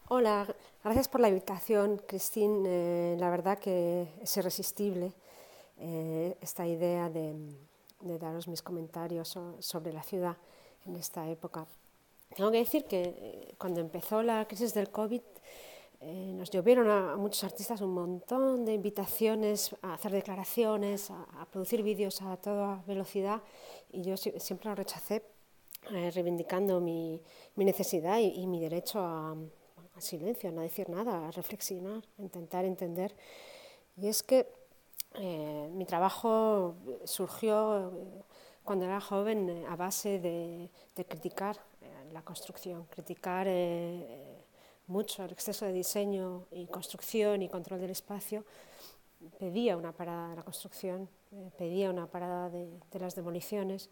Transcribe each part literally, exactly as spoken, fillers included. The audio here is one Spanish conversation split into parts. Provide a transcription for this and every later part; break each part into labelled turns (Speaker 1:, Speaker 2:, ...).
Speaker 1: Hola, gracias por la invitación, Christine. Eh, la verdad que es irresistible eh, esta idea de, de daros mis comentarios so- sobre la ciudad en esta época. Tengo que decir que eh, cuando empezó la crisis del COVID eh, nos llovieron a, a muchos artistas un montón de invitaciones a hacer declaraciones, a, a producir vídeos a toda velocidad y yo si- siempre lo rechacé eh, reivindicando mi, mi necesidad y, y mi derecho a, al silencio, a no decir nada, a reflexionar, a intentar entender. Y es que eh, mi trabajo surgió eh, cuando era joven eh, a base de, de criticar eh, la construcción, criticar eh, mucho el exceso de diseño y construcción y control del espacio. Pedía una parada de la construcción, eh, pedía una parada de, de las demoliciones,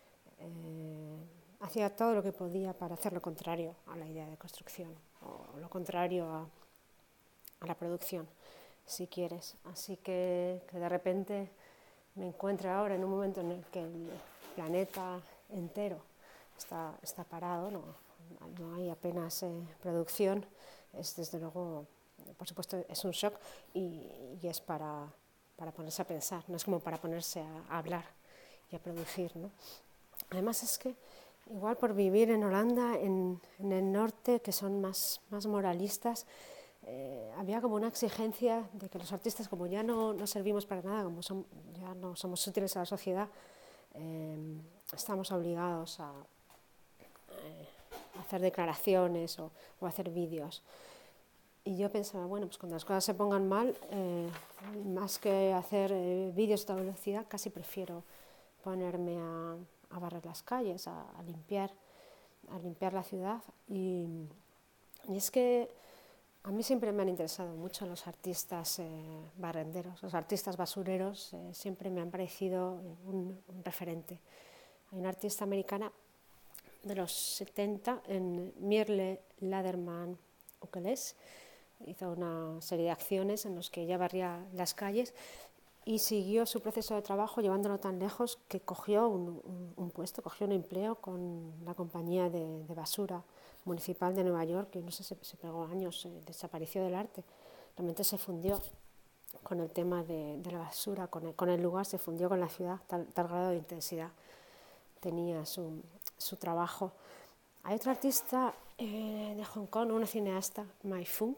Speaker 1: eh, hacía todo lo que podía para hacer lo contrario a la idea de construcción o lo contrario a, a la producción, si quieres. Así que, que de repente me encuentro ahora en un momento en el que el planeta entero está, está parado, no, no hay apenas eh, producción, es desde luego, por supuesto, es un shock y, y es para, para ponerse a pensar, no es como para ponerse a, a hablar y a producir, ¿no? Además es que, igual por vivir en Holanda, en, en el norte, que son más, más moralistas, eh, había como una exigencia de que los artistas, como ya no, no servimos para nada, como son, ya no somos útiles a la sociedad, eh, estamos obligados a, eh, a hacer declaraciones o, o a hacer vídeos. Y yo pensaba, bueno, pues cuando las cosas se pongan mal, eh, más que hacer eh, vídeos a toda velocidad, casi prefiero ponerme a, a barrer las calles, a, a limpiar, a limpiar la ciudad. Y, y es que a mí siempre me han interesado mucho los artistas eh, barrenderos, los artistas basureros, eh, siempre me han parecido un, un referente. Hay una artista americana de los setenta, en Mirle Laderman Ukeles, hizo una serie de acciones en las que ella barría las calles y siguió su proceso de trabajo llevándolo tan lejos que cogió un, un, un puesto, cogió un empleo con la compañía de, de basura municipal de Nueva York, que no sé, se, se pegó años, eh, desapareció del arte, realmente se fundió con el tema de, de la basura, con el, con el lugar, se fundió con la ciudad, tal, tal grado de intensidad tenía su, su trabajo. Hay otro artista eh, de Hong Kong, una cineasta, Mai Fung,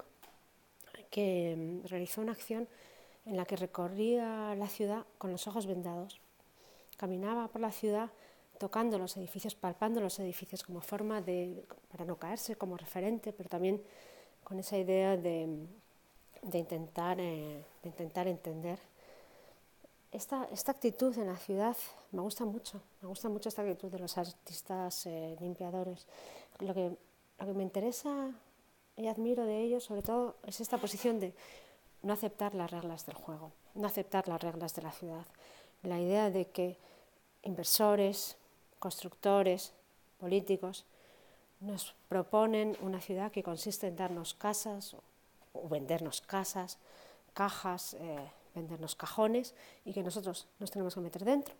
Speaker 1: que mm, realizó una acción en la que recorría la ciudad con los ojos vendados. Caminaba por la ciudad tocando los edificios, palpando los edificios como forma de, para no caerse, como referente, pero también con esa idea de, de, intentar, eh, de intentar entender. Esta, esta actitud en la ciudad me gusta mucho, me gusta mucho esta actitud de los artistas eh, limpiadores. Lo que, lo que me interesa y admiro de ellos, sobre todo, es esta posición de no aceptar las reglas del juego, no aceptar las reglas de la ciudad. La idea de que inversores, constructores, políticos nos proponen una ciudad que consiste en darnos casas o, o vendernos casas, cajas, eh, vendernos cajones y que nosotros nos tenemos que meter dentro.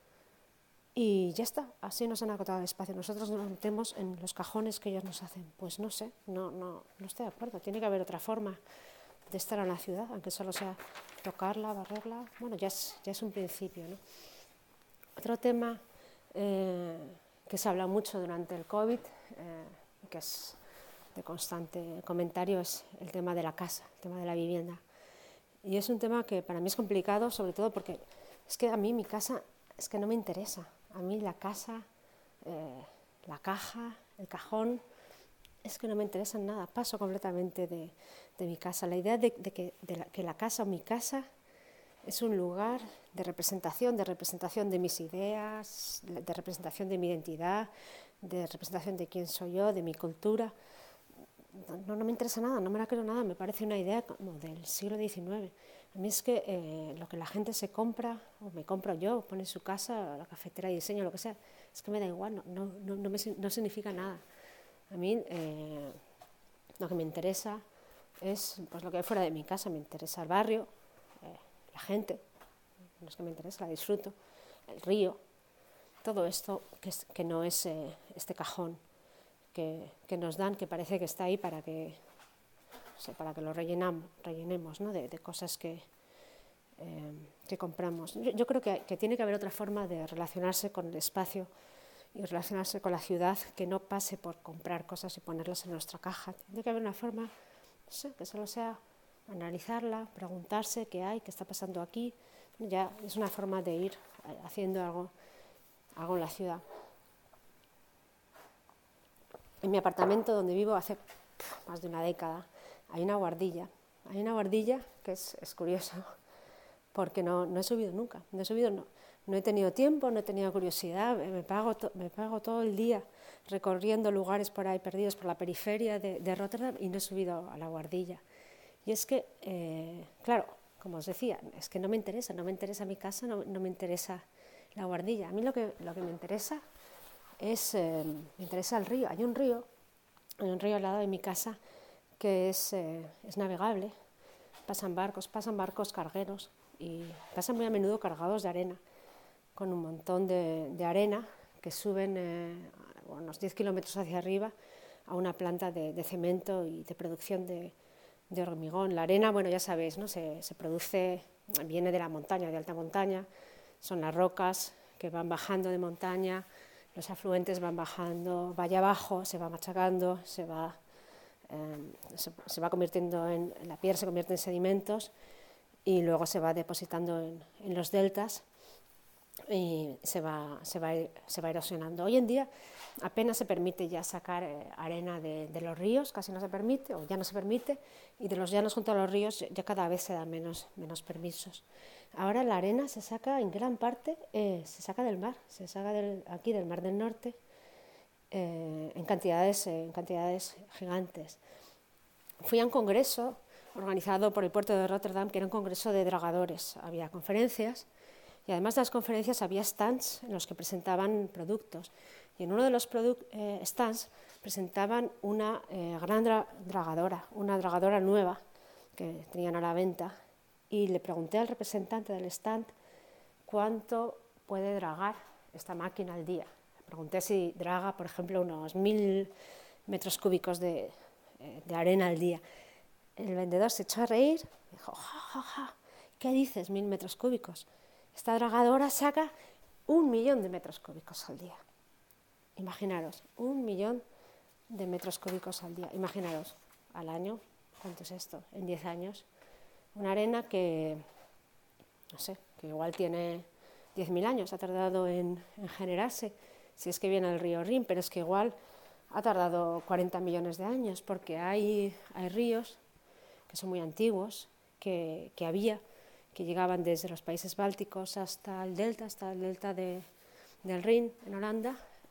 Speaker 1: Y ya está, así nos han acotado el espacio. Nosotros nos metemos en los cajones que ellos nos hacen. Pues no sé, no, no, no estoy de acuerdo. Tiene que haber otra forma de estar en la ciudad, aunque solo sea tocarla, barrerla. Bueno, ya es, ya es un principio, ¿no? Otro tema eh, que se habla mucho durante el COVID, eh, que es de constante comentario, es el tema de la casa, el tema de la vivienda. Y es un tema que para mí es complicado, sobre todo porque es que a mí mi casa es que no me interesa. A mí la casa, eh, la caja, el cajón, es que no me interesa nada. Paso completamente de, de mi casa. La idea de, de, que, de la, que la casa o mi casa es un lugar de representación, de representación de mis ideas, de representación de mi identidad, de representación de quién soy yo, de mi cultura. No, no me interesa nada, no me la creo nada, me parece una idea como del siglo diecinueve. A mí es que eh, lo que la gente se compra, o me compro yo, pone en su casa, la cafetera de diseño, lo que sea, es que me da igual, no, no, no, no, me, no significa nada. A mí eh, lo que me interesa es pues, lo que hay fuera de mi casa, me interesa el barrio, eh, la gente, no es que me interesa, la disfruto, el río, todo esto que, es, que no es eh, este cajón que, que nos dan, que parece que está ahí para que o sea, para que lo rellenamos, rellenemos, ¿no? de, de cosas que, eh, que compramos. Yo, yo creo que, que tiene que haber otra forma de relacionarse con el espacio y relacionarse con la ciudad que no pase por comprar cosas y ponerlas en nuestra caja. Tiene que haber una forma, no sé, que solo sea analizarla, preguntarse qué hay, qué está pasando aquí. Ya es una forma de ir haciendo algo, algo en la ciudad. En mi apartamento donde vivo hace pff, más de una década hay una guardilla. Hay una guardilla que es, es curioso porque no, no he subido nunca. No he subido, no, no he tenido tiempo, no he tenido curiosidad. Me pago, to, me pago todo el día recorriendo lugares por ahí perdidos por la periferia de, de Rotterdam y no he subido a la guardilla. Y es que, eh, claro, como os decía, es que no me interesa, no me interesa mi casa, no, no me interesa la guardilla. A mí lo que, lo que me interesa es, eh, me interesa el río. Hay un río, hay un río al lado de mi casa que es, eh, es navegable, pasan barcos, pasan barcos cargueros y pasan muy a menudo cargados de arena, con un montón de, de arena que suben eh, unos diez kilómetros hacia arriba a una planta de, de cemento y de producción de, de hormigón. La arena, bueno, ya sabéis, ¿no? se, se produce, viene de la montaña, de alta montaña, son las rocas que van bajando de montaña, los afluentes van bajando, va allá abajo, se va machacando, se va, eh, se, se va convirtiendo en, en la piedra, se convierte en sedimentos y luego se va depositando en, en los deltas y se va, se, va, se va erosionando. Hoy en día apenas se permite ya sacar eh, arena de, de los ríos, casi no se permite, o ya no se permite, y de los llanos junto a los ríos ya cada vez se dan menos, menos permisos. Ahora la arena se saca en gran parte, eh, se saca del mar, se saca del, aquí del Mar del Norte eh, en, cantidades, eh, en cantidades gigantes. Fui a un congreso organizado por el puerto de Rotterdam, que era un congreso de dragadores. Había conferencias y además de las conferencias había stands en los que presentaban productos. Y en uno de los eh, stands presentaban una eh, gran dra dragadora, una dragadora nueva que tenían a la venta. Y le pregunté al representante del stand cuánto puede dragar esta máquina al día. Le pregunté si draga, por ejemplo, unos mil metros cúbicos de, eh, de arena al día. El vendedor se echó a reír, dijo, ja, ja, ja, ¿qué dices, mil metros cúbicos? Esta dragadora saca un millón de metros cúbicos al día. Imaginaros, un millón de metros cúbicos al día. Imaginaros, al año, ¿cuánto es esto? En diez años. Una arena que, no sé, que igual tiene diez mil años, ha tardado en, en generarse, si es que viene el río Rin, pero es que igual ha tardado cuarenta millones de años, porque hay, hay ríos que son muy antiguos, que, que había, que llegaban desde los países bálticos hasta el delta, hasta el delta de, del Rin, en Holanda,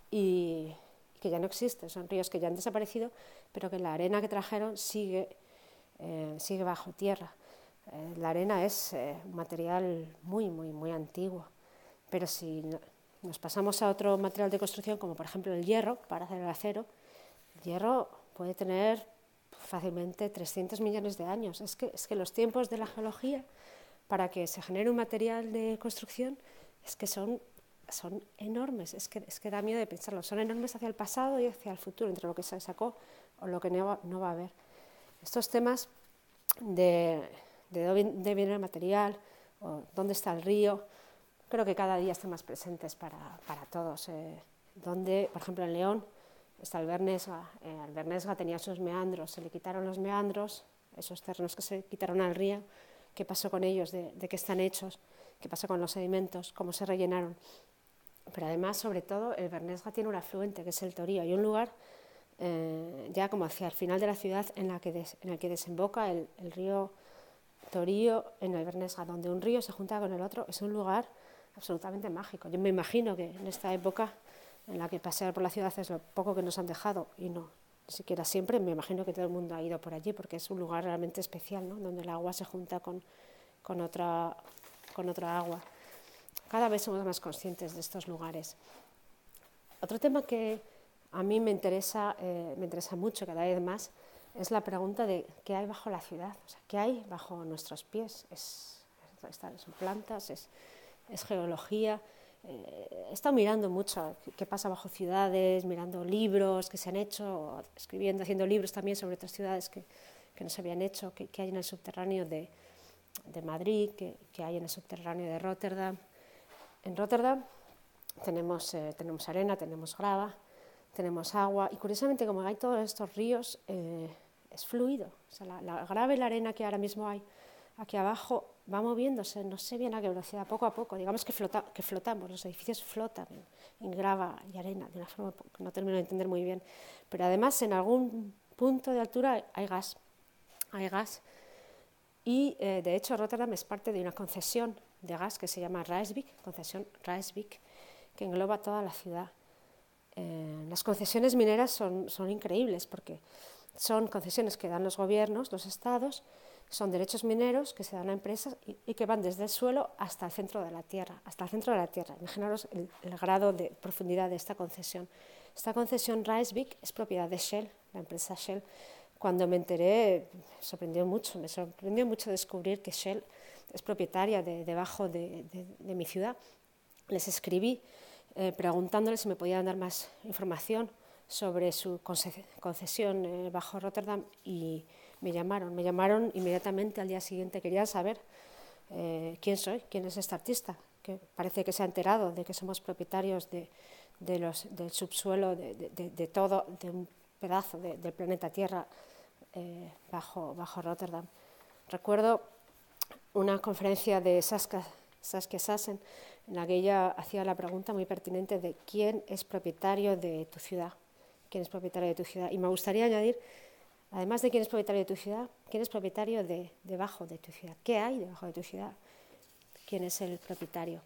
Speaker 1: y que ya no existen, son ríos que ya han desaparecido, pero que la arena que trajeron sigue, eh, sigue bajo tierra. Eh, la arena es eh, un material muy, muy, muy antiguo, pero si no, nos pasamos a otro material de construcción, como por ejemplo el hierro, para hacer el acero, el hierro puede tener fácilmente trescientos millones de años. Es que, es que los tiempos de la geología para que se genere un material de construcción es que son, son enormes, es que, es que da miedo de pensarlo, son enormes hacia el pasado y hacia el futuro, entre lo que se sacó o lo que no va, no va a haber. Estos temas de, de dónde viene el material, o dónde está el río, creo que cada día están más presentes para, para todos. Eh, donde, por ejemplo, en León está el Bernesga. Eh, el Bernesga tenía sus meandros, se le quitaron los meandros, esos terrenos que se quitaron al río. ¿Qué pasó con ellos? ¿De, de qué están hechos? ¿Qué pasó con los sedimentos? ¿Cómo se rellenaron? Pero además, sobre todo, el Bernesga tiene un afluente, que es el Torío. Hay un lugar, eh, ya como hacia el final de la ciudad, en, la que des, en el que desemboca el, el río Torío en el Bernesga, donde un río se junta con el otro. Es un lugar absolutamente mágico. Yo me imagino que en esta época en la que pasear por la ciudad es lo poco que nos han dejado, y no, ni siquiera siempre, me imagino que todo el mundo ha ido por allí, porque es un lugar realmente especial, ¿no? Donde el agua se junta con, con, otra, con otra agua. Cada vez somos más conscientes de estos lugares. Otro tema que a mí me interesa, eh, me interesa mucho cada vez más es la pregunta de qué hay bajo la ciudad, o sea, qué hay bajo nuestros pies. Es, es, son plantas, es, es geología. Eh, he estado mirando mucho qué pasa bajo ciudades, mirando libros que se han hecho, escribiendo, haciendo libros también sobre otras ciudades que, que no se habían hecho, que, que hay en el subterráneo de, de Madrid, que, que hay en el subterráneo de Rotterdam. En Rotterdam tenemos, eh, tenemos arena, tenemos grava, tenemos agua, y curiosamente, como hay todos estos ríos, eh, es fluido. O sea, la, la grava y la arena que ahora mismo hay aquí abajo va moviéndose, no sé bien a qué velocidad, poco a poco. Digamos que, flota, que flotamos, los edificios flotan en, en grava y arena, de una forma que no termino de entender muy bien. Pero además, en algún punto de altura hay gas. Hay gas. Y, eh, de hecho, Rotterdam es parte de una concesión de gas que se llama Rijswijk, concesión Rijswijk, que engloba toda la ciudad. Eh, las concesiones mineras son, son increíbles porque son concesiones que dan los gobiernos, los estados, son derechos mineros que se dan a empresas y, y que van desde el suelo hasta el centro de la tierra, hasta el centro de la tierra. Imaginaros el, el grado de profundidad de esta concesión. Esta concesión Rijswijk es propiedad de Shell, la empresa Shell. Cuando me enteré, me sorprendió mucho, me sorprendió mucho descubrir que Shell es propietaria de, debajo de, de, de mi ciudad. Les escribí eh, preguntándoles si me podían dar más información sobre su concesión eh, bajo Rotterdam y me llamaron, me llamaron inmediatamente al día siguiente. Querían saber eh, quién soy, quién es este artista, que parece que se ha enterado de que somos propietarios de, de los, del subsuelo, de, de, de todo, de un pedazo de, del planeta Tierra eh, bajo, bajo Rotterdam. Recuerdo una conferencia de Saskia, Saskia Sassen, en la que ella hacía la pregunta muy pertinente de quién es propietario de tu ciudad, quién es propietario de tu ciudad. Y me gustaría añadir, además de quién es propietario de tu ciudad, quién es propietario de debajo de tu ciudad, qué hay debajo de tu ciudad, quién es el propietario.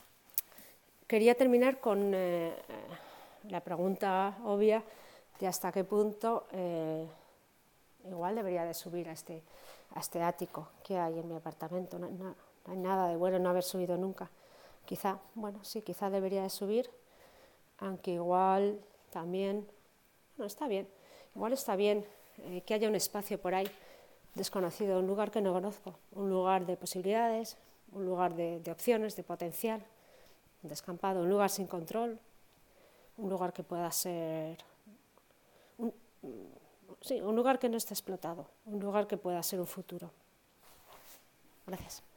Speaker 1: Quería terminar con eh, la pregunta obvia de hasta qué punto eh, igual debería de subir a este, a este ático que hay en mi apartamento. No, no, no hay nada de bueno no haber subido nunca. Quizá, bueno, sí, quizá debería de subir, aunque igual también, no, está bien, igual está bien eh, que haya un espacio por ahí desconocido, un lugar que no conozco, un lugar de posibilidades, un lugar de, de opciones, de potencial, un descampado, un lugar sin control, un lugar que pueda ser, un, sí, un lugar que no esté explotado, un lugar que pueda ser un futuro. Gracias.